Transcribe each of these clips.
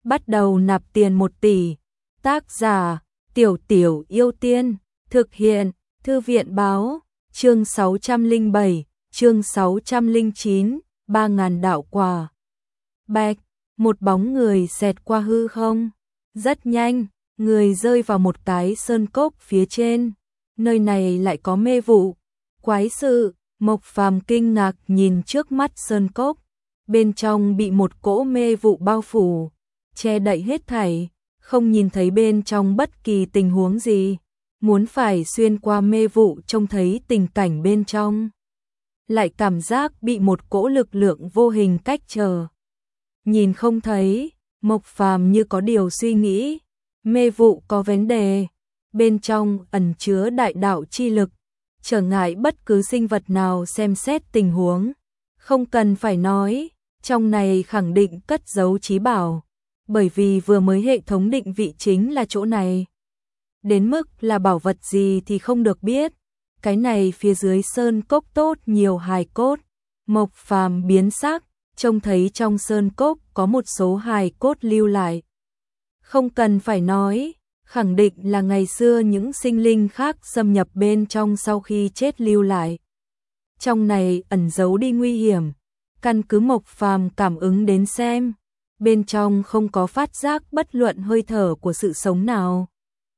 bắt đầu nạp tiền 1 tỷ. Tác giả, Tiểu Tiểu Yêu Tiên, thực hiện, Thư viện báo, chương 607, chương 609, 3.000 đạo quả. Bạch, một bóng người xẹt qua hư không, rất nhanh, người rơi vào một cái sơn cốc phía trên, nơi này lại có mê vụ, quái sự. Mộc Phàm kinh ngạc nhìn trước mắt sơn cốc, bên trong bị một cỗ mê vụ bao phủ, che đậy hết thảy, không nhìn thấy bên trong bất kỳ tình huống gì, muốn phải xuyên qua mê vụ trông thấy tình cảnh bên trong, lại cảm giác bị một cỗ lực lượng vô hình cách trở. Nhìn không thấy, Mộc Phàm như có điều suy nghĩ, mê vụ có vấn đề, bên trong ẩn chứa đại đạo chi lực, trở ngại bất cứ sinh vật nào xem xét tình huống. Không cần phải nói, trong này khẳng định cất giấu trí bảo, bởi vì vừa mới hệ thống định vị chính là chỗ này. Đến mức là bảo vật gì thì không được biết, cái này phía dưới sơn cốc tốt nhiều hài cốt. Mộc Phàm biến sắc, trông thấy trong sơn cốc có một số hài cốt lưu lại. Không cần phải nói, khẳng định là ngày xưa những sinh linh khác xâm nhập bên trong sau khi chết lưu lại. Trong này ẩn giấu đi nguy hiểm, căn cứ Mộc Phàm cảm ứng đến xem, bên trong không có phát giác bất luận hơi thở của sự sống nào.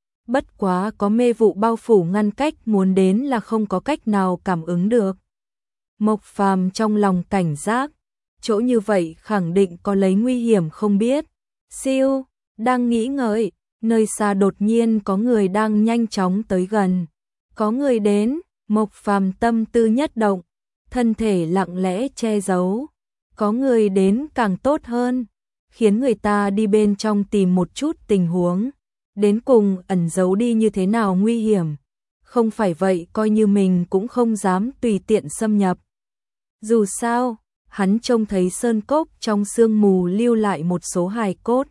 Bất quá có mê vụ bao phủ ngăn cách, muốn đến là không có cách nào cảm ứng được. Mộc Phàm trong lòng cảnh giác, chỗ như vậy khẳng định có lấy nguy hiểm không biết. Siêu, đang nghĩ ngợi, nơi xa đột nhiên có người đang nhanh chóng tới gần. Có người đến, Mộc Phàm tâm tư nhất động, thân thể lặng lẽ che giấu. Có người đến càng tốt hơn, khiến người ta đi bên trong tìm một chút tình huống, đến cùng ẩn giấu đi như thế nào nguy hiểm. Không phải vậy coi như mình cũng không dám tùy tiện xâm nhập. Dù sao, hắn trông thấy sơn cốc trong sương mù lưu lại một số hài cốt,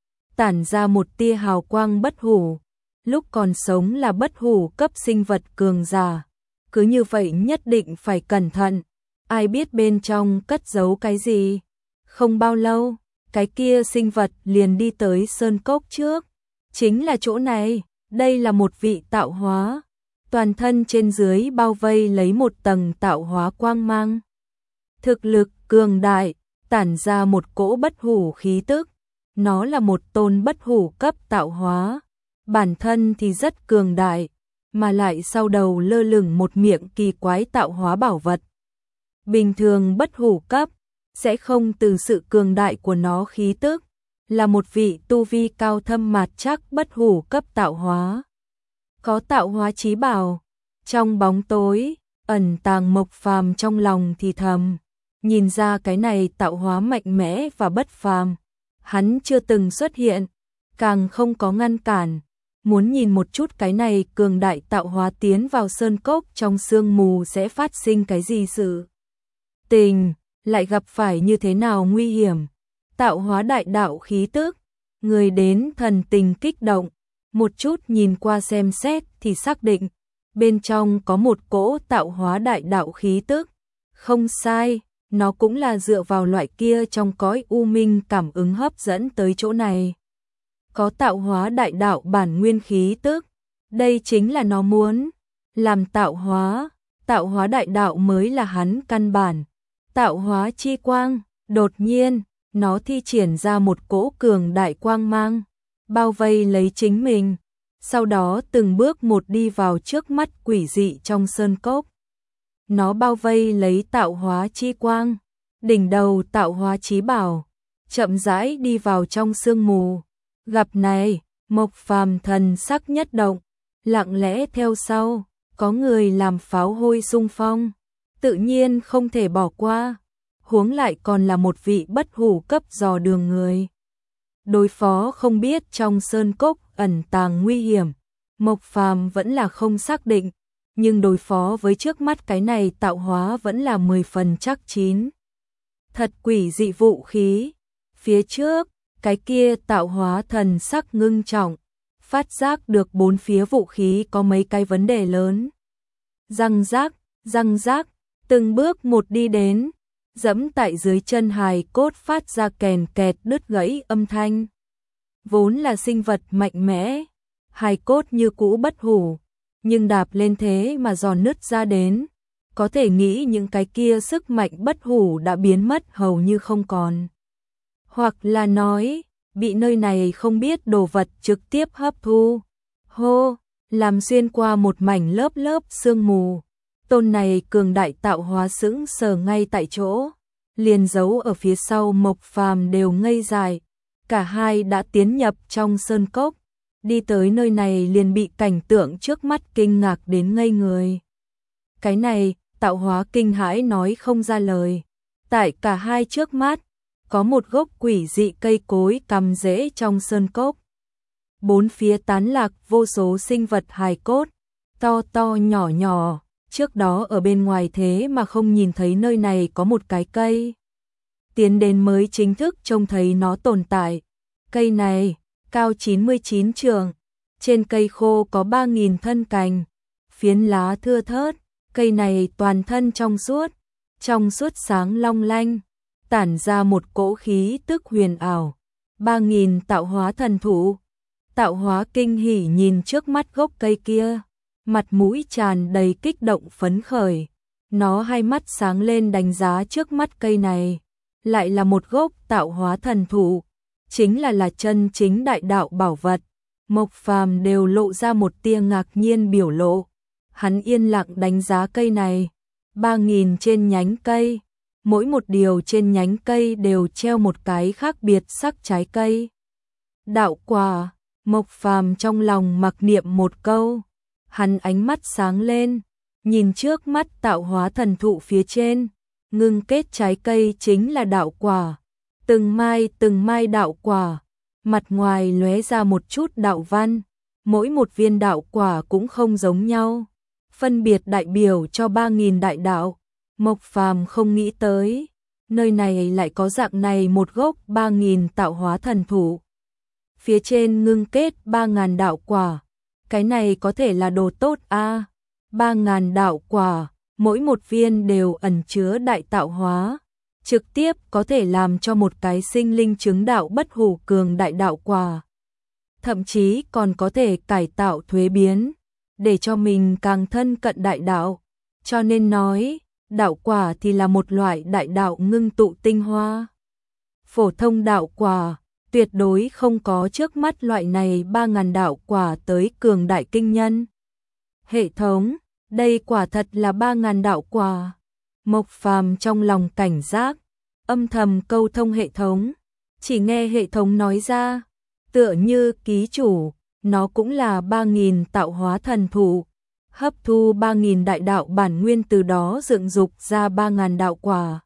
tản ra một tia hào quang bất hủ, lúc còn sống là bất hủ cấp sinh vật cường giả. Cứ như vậy nhất định phải cẩn thận, ai biết bên trong cất giấu cái gì. Không bao lâu, cái kia sinh vật liền đi tới sơn cốc trước. Chính là chỗ này, đây là một vị tạo hóa, toàn thân trên dưới bao vây lấy một tầng tạo hóa quang mang. Thực lực cường đại, tản ra một cỗ bất hủ khí tức. Nó là một tôn bất hủ cấp tạo hóa, bản thân thì rất cường đại, mà lại sau đầu lơ lửng một miệng kỳ quái tạo hóa bảo vật. Bình thường bất hủ cấp sẽ không từ sự cường đại của nó khí tức, là một vị tu vi cao thâm mạt chắc bất hủ cấp tạo hóa. Có tạo hóa chí bảo, trong bóng tối, ẩn tàng. Mộc Phàm trong lòng thì thầm, nhìn ra cái này tạo hóa mạnh mẽ và bất phàm. Hắn chưa từng xuất hiện, càng không có ngăn cản, muốn nhìn một chút cái này cường đại tạo hóa tiến vào sơn cốc trong sương mù sẽ phát sinh cái gì sự tình, lại gặp phải như thế nào nguy hiểm. Tạo hóa đại đạo khí tức, người đến thần tình kích động, một chút nhìn qua xem xét thì xác định, bên trong có một cỗ tạo hóa đại đạo khí tức. Không sai, nó cũng là dựa vào loại kia trong cõi u minh cảm ứng hấp dẫn tới chỗ này. Có tạo hóa đại đạo bản nguyên khí tức, đây chính là nó muốn làm tạo hóa đại đạo mới là hắn căn bản. Tạo hóa chi quang, đột nhiên, nó thi triển ra một cỗ cường đại quang mang, bao vây lấy chính mình, sau đó từng bước một đi vào trước mắt quỷ dị trong sơn cốc. Nó bao vây lấy tạo hóa chi quang, đỉnh đầu tạo hóa chí bảo, chậm rãi đi vào trong sương mù. Gặp này, Mộc Phàm thần sắc nhất động, lặng lẽ theo sau, có người làm pháo hôi xung phong, tự nhiên không thể bỏ qua, huống lại còn là một vị bất hủ cấp dò đường người. Đối phó không biết trong sơn cốc ẩn tàng nguy hiểm, Mộc Phàm vẫn là không xác định, nhưng đối phó với trước mắt cái này tạo hóa vẫn là 10 phần chắc chín. Thật quỷ dị vũ khí. Phía trước, cái kia tạo hóa thần sắc ngưng trọng, phát giác được bốn phía vũ khí có mấy cái vấn đề lớn. Răng rác, từng bước một đi đến, dẫm tại dưới chân hài cốt phát ra kèn kẹt đứt gãy âm thanh. vốn là sinh vật mạnh mẽ, hài cốt như cũ bất hủ, nhưng đạp lên thế mà giòn nứt ra đến, có thể nghĩ những cái kia sức mạnh bất hủ đã biến mất hầu như không còn. Hoặc là nói, bị nơi này không biết đồ vật trực tiếp hấp thu, hô, làm xuyên qua một mảnh lớp lớp sương mù. Tôn này cường đại tạo hóa sững sờ ngay tại chỗ, liền giấu ở phía sau Mộc Phàm đều ngây dại. Cả hai đã tiến nhập trong sơn cốc, đi tới nơi này liền bị cảnh tượng trước mắt kinh ngạc đến ngây người. Cái này, tạo hóa kinh hãi nói không ra lời. Tại cả hai trước mắt, có một gốc quỷ dị cây cối cắm rễ trong sơn cốc. Bốn phía tán lạc vô số sinh vật hài cốt, to to nhỏ nhỏ, trước đó ở bên ngoài thế mà không nhìn thấy nơi này có một cái cây. Tiến đến mới chính thức trông thấy nó tồn tại. Cây này, cao 99 trượng, trên cây khô có 3.000 thân cành, phiến lá thưa thớt, cây này toàn thân trong suốt sáng long lanh, tản ra một cỗ khí tức huyền ảo. 3.000 tạo hóa thần thụ. Tạo hóa kinh hỉ nhìn trước mắt gốc cây kia, mặt mũi tràn đầy kích động phấn khởi. Nó hai mắt sáng lên đánh giá trước mắt cây này, lại là một gốc tạo hóa thần thụ, chính là chân chính đại đạo bảo vật. Mộc Phàm đều lộ ra một tia ngạc nhiên biểu lộ. Hắn yên lặng đánh giá cây này, 3.000 trên nhánh cây, mỗi một điều trên nhánh cây đều treo một cái khác biệt sắc trái cây. Đạo quả. Mộc Phàm trong lòng mặc niệm một câu, hắn ánh mắt sáng lên, nhìn trước mắt tạo hóa thần thụ phía trên, ngưng kết trái cây chính là đạo quả, từng mai đạo quả, mặt ngoài lóe ra một chút đạo văn, mỗi một viên đạo quả cũng không giống nhau, phân biệt đại biểu cho 3.000 đại đạo. Mộc Phàm không nghĩ tới, nơi này lại có dạng này một gốc 3.000 tạo hóa thần thụ. Phía trên ngưng kết 3.000 đạo quả, cái này có thể là đồ tốt a. 3.000 đạo quả, mỗi một viên đều ẩn chứa đại tạo hóa, trực tiếp có thể làm cho một cái sinh linh chứng đạo bất hủ cường đại đạo quả. Thậm chí còn có thể cải tạo thuế biến, để cho mình càng thân cận đại đạo. Cho nên nói, đạo quả thì là một loại đại đạo ngưng tụ tinh hoa. Phổ thông đạo quả tuyệt đối không có trước mắt loại này 3.000 đạo quả tới cường đại kinh nhân. Hệ thống, đây quả thật là 3.000 đạo quả. Mộc Phàm trong lòng cảnh giác, âm thầm câu thông hệ thống, chỉ nghe hệ thống nói ra, tựa như ký chủ, nó cũng là 3.000 tạo hóa thần thụ, hấp thu 3.000 đại đạo bản nguyên từ đó dựng dục ra 3.000 đạo quả.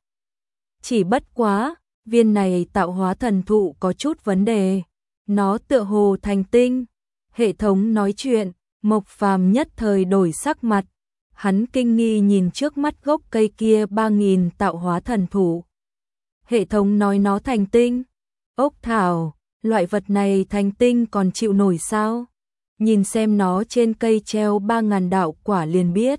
Chỉ bất quá, viên này tạo hóa thần thụ có chút vấn đề, nó tựa hồ thành tinh. Hệ thống nói chuyện, Mộc Phàm nhất thời đổi sắc mặt, hắn kinh nghi nhìn trước mắt gốc cây kia 3.000 tạo hóa thần thụ. Hệ thống nói nó thành tinh. Ốc thảo, loại vật này thành tinh còn chịu nổi sao? Nhìn xem nó trên cây treo 3.000 đạo quả liền biết.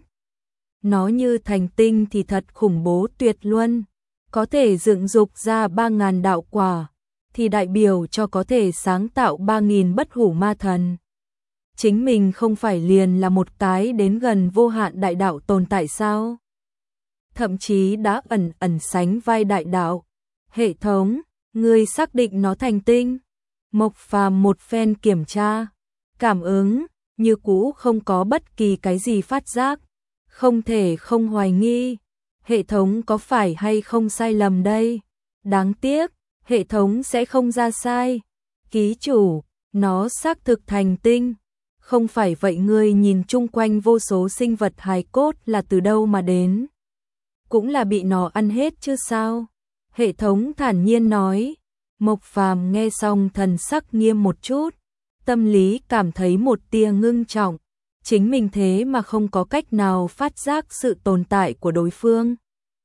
Nó như thành tinh thì thật khủng bố tuyệt luân. Có thể dựng dục ra 3.000 đạo quả, thì đại biểu cho có thể sáng tạo 3.000 bất hủ ma thần. Chính mình không phải liền là một cái đến gần vô hạn đại đạo tồn tại sao? Thậm chí đã ẩn sánh vai đại đạo. Hệ thống, ngươi xác định nó thành tinh. Mộc Phàm một phen kiểm tra, cảm ứng, như cũ không có bất kỳ cái gì phát giác, không thể không hoài nghi. Hệ thống có phải hay không sai lầm đây? Đáng tiếc, hệ thống sẽ không ra sai. Ký chủ, nó xác thực thành tinh. Không phải vậy ngươi nhìn chung quanh vô số sinh vật hài cốt là từ đâu mà đến? Cũng là bị nó ăn hết chứ sao? Hệ thống thản nhiên nói. Mộc Phàm nghe xong thần sắc nghiêm một chút, tâm lý cảm thấy một tia ngưng trọng. Chính mình thế mà không có cách nào phát giác sự tồn tại của đối phương.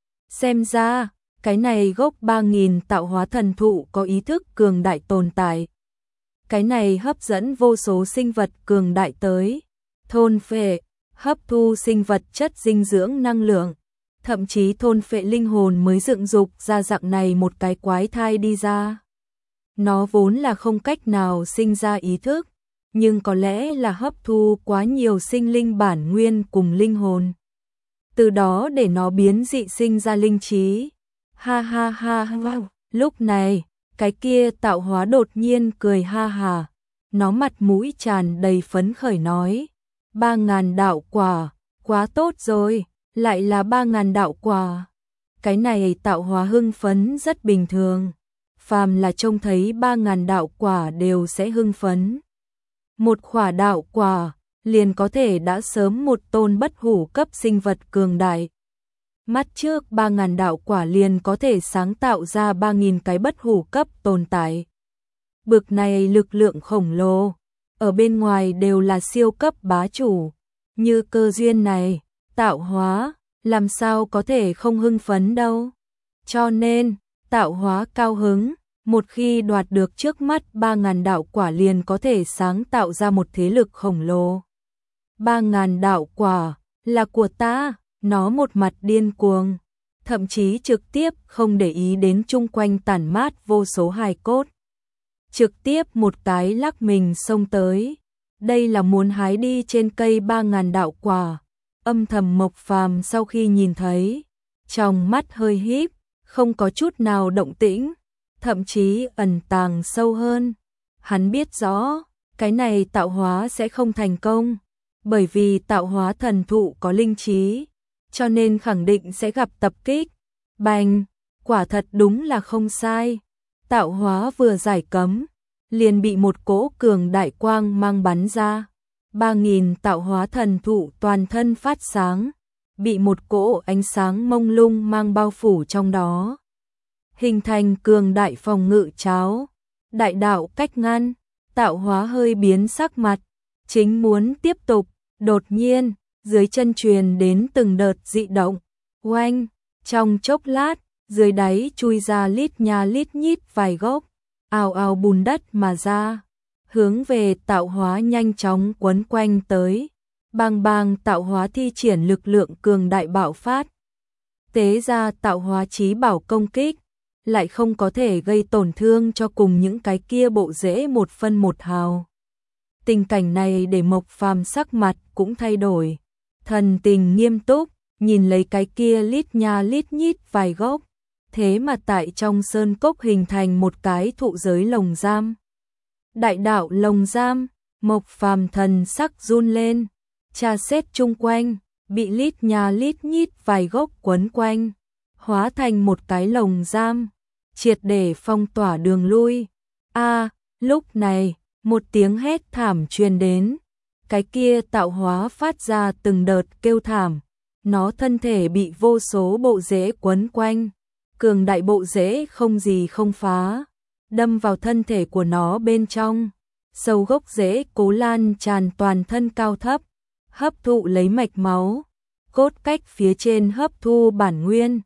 Xem ra, cái này gốc 3.000 tạo hóa thần thụ có ý thức cường đại tồn tại. Cái này hấp dẫn vô số sinh vật cường đại tới, thôn phệ, hấp thu sinh vật chất dinh dưỡng năng lượng, thậm chí thôn phệ linh hồn mới dựng dục ra dạng này một cái quái thai đi ra. Nó vốn là không cách nào sinh ra ý thức, nhưng có lẽ là hấp thu quá nhiều sinh linh bản nguyên cùng linh hồn. Từ đó để nó biến dị sinh ra linh trí. Ha ha ha ha. Lúc này, cái kia tạo hóa đột nhiên cười ha hà. Nó mặt mũi tràn đầy phấn khởi nói. 3.000 đạo quả, quá tốt rồi, lại là 3.000 đạo quả. Cái này tạo hóa hưng phấn rất bình thường. Phàm là trông thấy 3.000 đạo quả đều sẽ hưng phấn. Một khỏa đạo quả, liền có thể đã sớm một tôn bất hủ cấp sinh vật cường đại. Mắt trước 3.000 đạo quả liền có thể sáng tạo ra 3.000 cái bất hủ cấp tồn tại. Bực này lực lượng khổng lồ, ở bên ngoài đều là siêu cấp bá chủ. Như cơ duyên này, tạo hóa, làm sao có thể không hưng phấn đâu. Cho nên, tạo hóa cao hứng, một khi đoạt được trước mắt 3.000 đạo quả liền có thể sáng tạo ra một thế lực khổng lồ. 3.000 đạo quả, là của ta, nó một mặt điên cuồng, thậm chí trực tiếp không để ý đến chung quanh tản mát vô số hài cốt. Trực tiếp một cái lắc mình xông tới, đây là muốn hái đi trên cây 3.000 đạo quả. Âm thầm Mộc Phàm sau khi nhìn thấy, trong mắt hơi híp, không có chút nào động tĩnh, thậm chí ẩn tàng sâu hơn. Hắn biết rõ, cái này tạo hóa sẽ không thành công, bởi vì tạo hóa thần thụ có linh trí, cho nên khẳng định sẽ gặp tập kích. Bành, quả thật đúng là không sai. Tạo hóa vừa giải cấm, liền bị một cỗ cường đại quang mang bắn ra. 3.000 tạo hóa thần thụ toàn thân phát sáng, bị một cỗ ánh sáng mông lung mang bao phủ trong đó. Hình thành cường đại phòng ngự cháo, đại đạo cách ngăn, tạo hóa hơi biến sắc mặt, chính muốn tiếp tục, đột nhiên, dưới chân truyền đến từng đợt dị động, oanh, trong chốc lát, dưới đáy chui ra lít nha lít nhít vài gốc, ào ào bùn đất mà ra, hướng về tạo hóa nhanh chóng quấn quanh tới. Bang bang tạo hóa thi triển lực lượng cường đại bạo phát. Tế ra tạo hóa chí bảo công kích, lại không có thể gây tổn thương cho cùng những cái kia bộ rễ một phân một hào. Tình cảnh này để Mộc Phàm sắc mặt cũng thay đổi, thần tình nghiêm túc, nhìn lấy cái kia lít nha lít nhít vài gốc, thế mà tại trong sơn cốc hình thành một cái thụ giới lồng giam. Đại đạo lồng giam, Mộc Phàm thần sắc run lên, tra xét chung quanh, bị lít nha lít nhít vài gốc quấn quanh, hóa thành một cái lồng giam, triệt để phong tỏa đường lui. Lúc này, một tiếng hét thảm truyền đến, cái kia tạo hóa phát ra từng đợt kêu thảm, nó thân thể bị vô số bộ rễ quấn quanh, cường đại bộ rễ không gì không phá, đâm vào thân thể của nó bên trong, sâu gốc rễ cố lan tràn toàn thân cao thấp, hấp thụ lấy mạch máu, cốt cách phía trên hấp thu bản nguyên.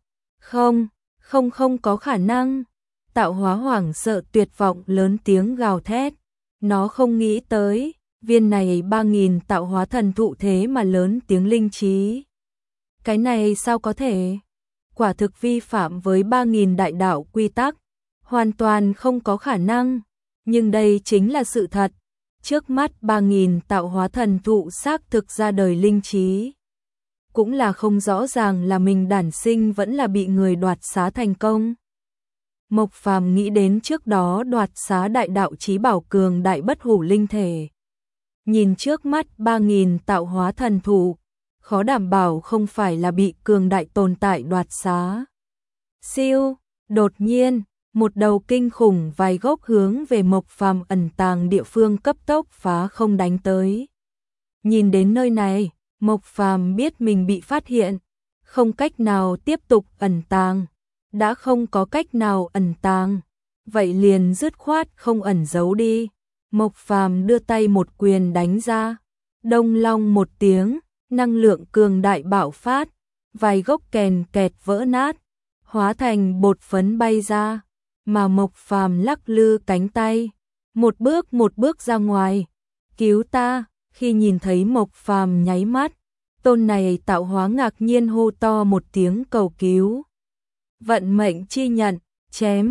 Không có khả năng. Tạo hóa hoảng sợ tuyệt vọng lớn tiếng gào thét. Nó không nghĩ tới, viên này 3.000 tạo hóa thần thụ thế mà lớn tiếng linh trí. Cái này sao có thể? Quả thực vi phạm với 3.000 đại đạo quy tắc, hoàn toàn không có khả năng. Nhưng đây chính là sự thật. Trước mắt 3.000 tạo hóa thần thụ xác thực ra đời linh trí. Cũng là không rõ ràng là mình đản sinh vẫn là bị người đoạt xá thành công. Mộc Phàm nghĩ đến trước đó đoạt xá đại đạo chí bảo cường đại bất hủ linh thể. Nhìn trước mắt 3.000 tạo hóa thần thụ, khó đảm bảo không phải là bị cường đại tồn tại đoạt xá. Siêu, đột nhiên, một đầu kinh khủng vài gốc hướng về Mộc Phàm ẩn tàng địa phương cấp tốc phá không đánh tới. Nhìn đến nơi này, Mộc Phàm biết mình bị phát hiện, không cách nào tiếp tục ẩn tàng. Đã không có cách nào ẩn tàng, vậy liền dứt khoát không ẩn giấu đi. Mộc Phàm đưa tay một quyền đánh ra, đông long một tiếng, năng lượng cường đại bạo phát, vài gốc kèn kẹt vỡ nát, hóa thành bột phấn bay ra, mà Mộc Phàm lắc lư cánh tay, một bước ra ngoài, cứu ta. Khi nhìn thấy Mộc Phàm nháy mắt, tôn này tạo hóa ngạc nhiên hô to một tiếng cầu cứu. Vận mệnh chi nhận, chém,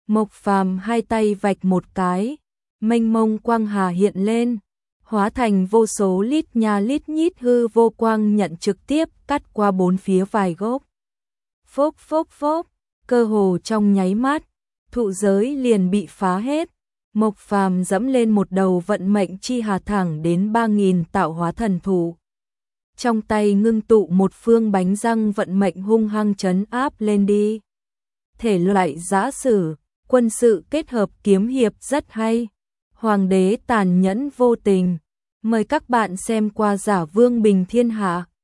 Mộc Phàm hai tay vạch một cái, mênh mông quang hà hiện lên, hóa thành vô số lít nha lít nhít hư vô quang nhận trực tiếp cắt qua bốn phía vài gốc. Phốc phốc phốc, cơ hồ trong nháy mắt, thụ giới liền bị phá hết. Mộc Phàm dẫm lên một đầu vận mệnh chi hà thẳng đến 3000 tạo hóa thần thụ. Trong tay ngưng tụ một phương bánh răng vận mệnh hung hăng trấn áp lên đi. Thể loại giã sử, quân sự kết hợp kiếm hiệp rất hay. Hoàng đế tàn nhẫn vô tình. Mời các bạn xem qua Giả Vương Bình Thiên Hạ.